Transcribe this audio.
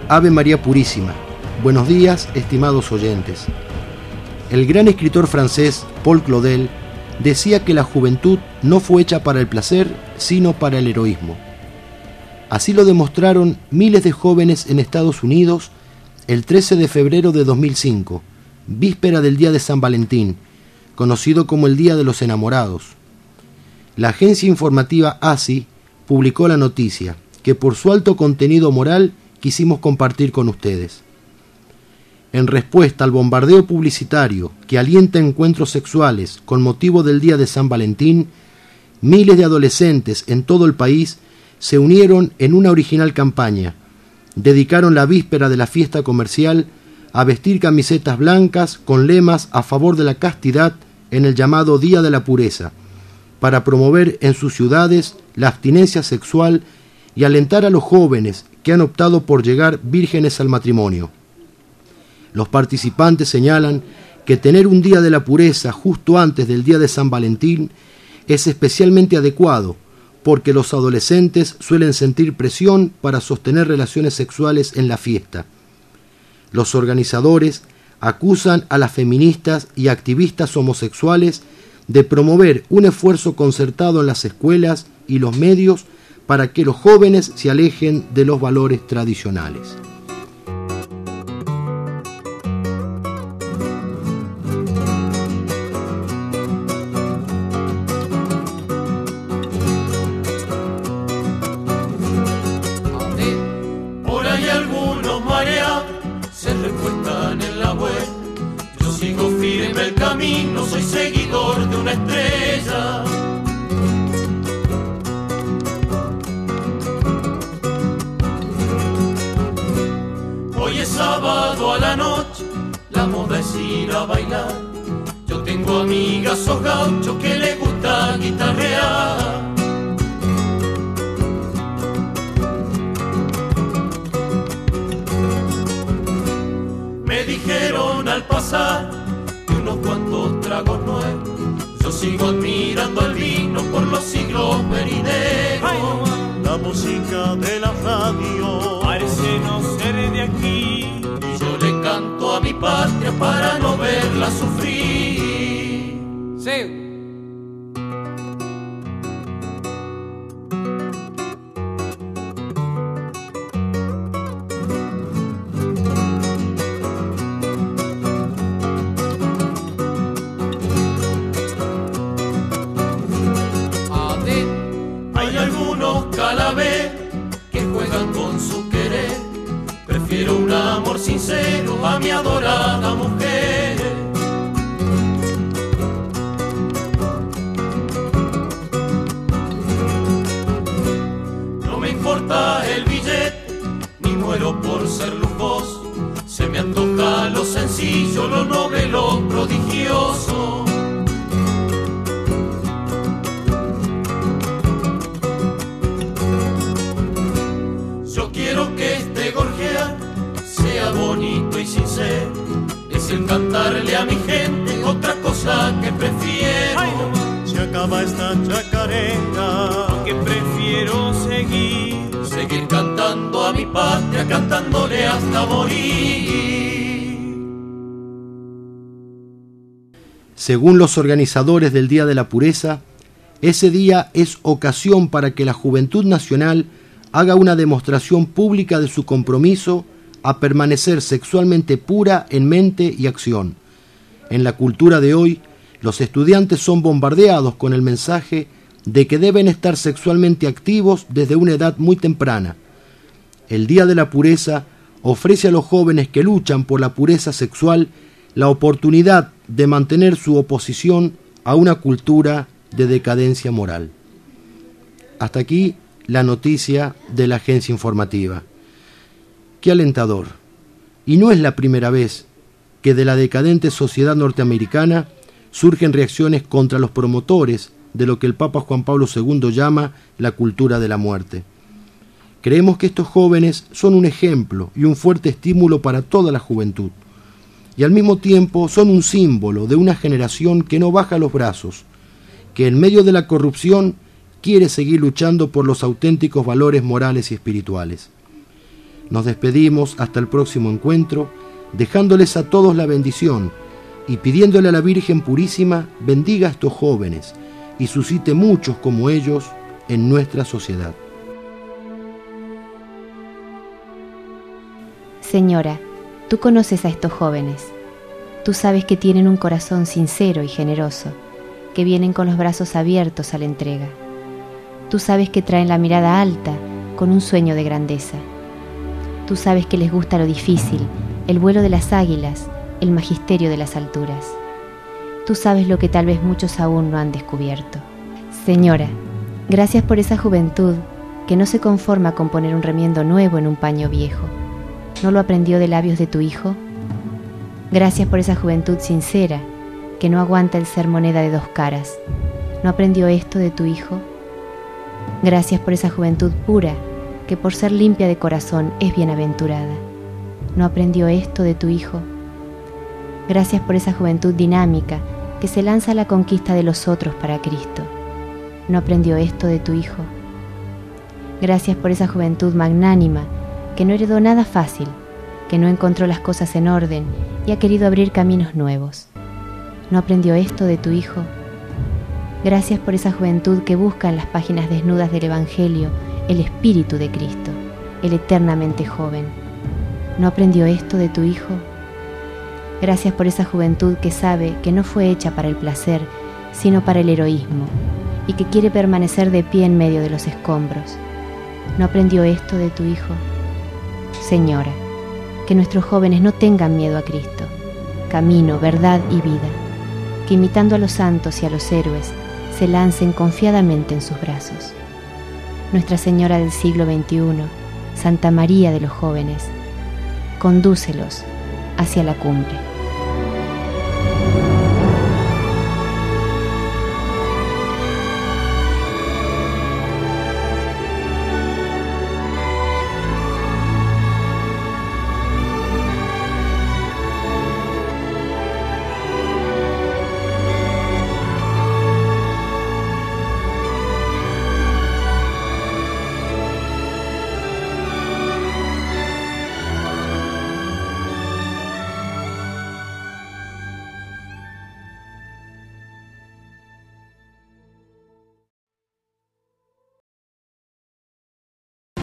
Ave María Purísima. Buenos días, estimados oyentes. El gran escritor francés Paul Claudel decía que la juventud no fue hecha para el placer, sino para el heroísmo. Así lo demostraron miles de jóvenes en Estados Unidos el 13 de febrero de 2005, víspera del día de San Valentín, conocido como el Día de los Enamorados. La agencia informativa ASI publicó la noticia, que por su alto contenido moral quisimos compartir con ustedes. En respuesta al bombardeo publicitario que alienta encuentros sexuales con motivo del Día de San Valentín, miles de adolescentes en todo el país se unieron en una original campaña. Dedicaron la víspera de la fiesta comercial a vestir camisetas blancas con lemas a favor de la castidad en el llamado Día de la Pureza, para promover en sus ciudades la abstinencia sexual y alentar a los jóvenes que han optado por llegar vírgenes al matrimonio. Los participantes señalan que tener un día de la pureza justo antes del día de San Valentín es especialmente adecuado, porque los adolescentes suelen sentir presión para sostener relaciones sexuales en la fiesta. Los organizadores acusan a las feministas y activistas homosexuales de promover un esfuerzo concertado en las escuelas y los medios para que los jóvenes se alejen de los valores tradicionales. Por ahí algunos mareados se recuestan en la web. Yo sigo firme el camino, soy seguidor de una estrella. Hoy es sábado a la noche, la moda es ir a bailar. Yo tengo amigas o gauchos que les gusta guitarrear. Me dijeron al pasar que unos cuantos tragos nuevos. Yo sigo admirando el vino por los siglos venideros. La música de la radio parece no ser de aquí, y yo le canto a mi patria para no verla sufrir. Sí. Hay algunos calaveros que juegan con su querer. Prefiero un amor sincero a mi adorada mujer. No me importa el billete, ni muero por ser lujoso. Se me antoja lo sencillo, lo noble, lo prodigioso. Quiero que este gorjear sea bonito y sincero. Es el cantarle a mi gente otra cosa que prefiero. Se acaba esta chacarera, aunque prefiero seguir cantando a mi patria, cantándole hasta morir. Según los organizadores del Día de la Pureza, ese día es ocasión para que la juventud nacional haga una demostración pública de su compromiso a permanecer sexualmente pura en mente y acción. En la cultura de hoy, los estudiantes son bombardeados con el mensaje de que deben estar sexualmente activos desde una edad muy temprana. El Día de la Pureza ofrece a los jóvenes que luchan por la pureza sexual la oportunidad de mantener su oposición a una cultura de decadencia moral. Hasta aquí la noticia de la agencia informativa. Qué alentador. Y no es la primera vez que de la decadente sociedad norteamericana surgen reacciones contra los promotores de lo que el Papa Juan Pablo II llama la cultura de la muerte. Creemos que estos jóvenes son un ejemplo y un fuerte estímulo para toda la juventud, y al mismo tiempo son un símbolo de una generación que no baja los brazos, que en medio de la corrupción quiere seguir luchando por los auténticos valores morales y espirituales. Nos despedimos hasta el próximo encuentro, dejándoles a todos la bendición y pidiéndole a la Virgen Purísima bendiga a estos jóvenes y suscite muchos como ellos en nuestra sociedad. Señora, tú conoces a estos jóvenes. Tú sabes que tienen un corazón sincero y generoso, que vienen con los brazos abiertos a la entrega. Tú sabes que traen la mirada alta con un sueño de grandeza. Tú sabes que les gusta lo difícil, el vuelo de las águilas, el magisterio de las alturas. Tú sabes lo que tal vez muchos aún no han descubierto. Señora, gracias por esa juventud que no se conforma con poner un remiendo nuevo en un paño viejo. ¿No lo aprendió de labios de tu hijo? Gracias por esa juventud sincera que no aguanta el ser moneda de dos caras. ¿No aprendió esto de tu hijo? Gracias por esa juventud pura que por ser limpia de corazón es bienaventurada. ¿No aprendió esto de tu hijo? Gracias por esa juventud dinámica que se lanza a la conquista de los otros para Cristo. ¿No aprendió esto de tu hijo? Gracias por esa juventud magnánima que no heredó nada fácil, que no encontró las cosas en orden y ha querido abrir caminos nuevos. ¿No aprendió esto de tu hijo? Gracias por esa juventud que busca en las páginas desnudas del Evangelio el Espíritu de Cristo, el eternamente joven. ¿No aprendió esto de tu hijo? Gracias por esa juventud que sabe que no fue hecha para el placer, sino para el heroísmo, y que quiere permanecer de pie en medio de los escombros. ¿No aprendió esto de tu hijo? Señora, que nuestros jóvenes no tengan miedo a Cristo, camino, verdad y vida, que imitando a los santos y a los héroes, se lancen confiadamente en sus brazos. Nuestra Señora del siglo XXI, Santa María de los jóvenes, condúcelos hacia la cumbre.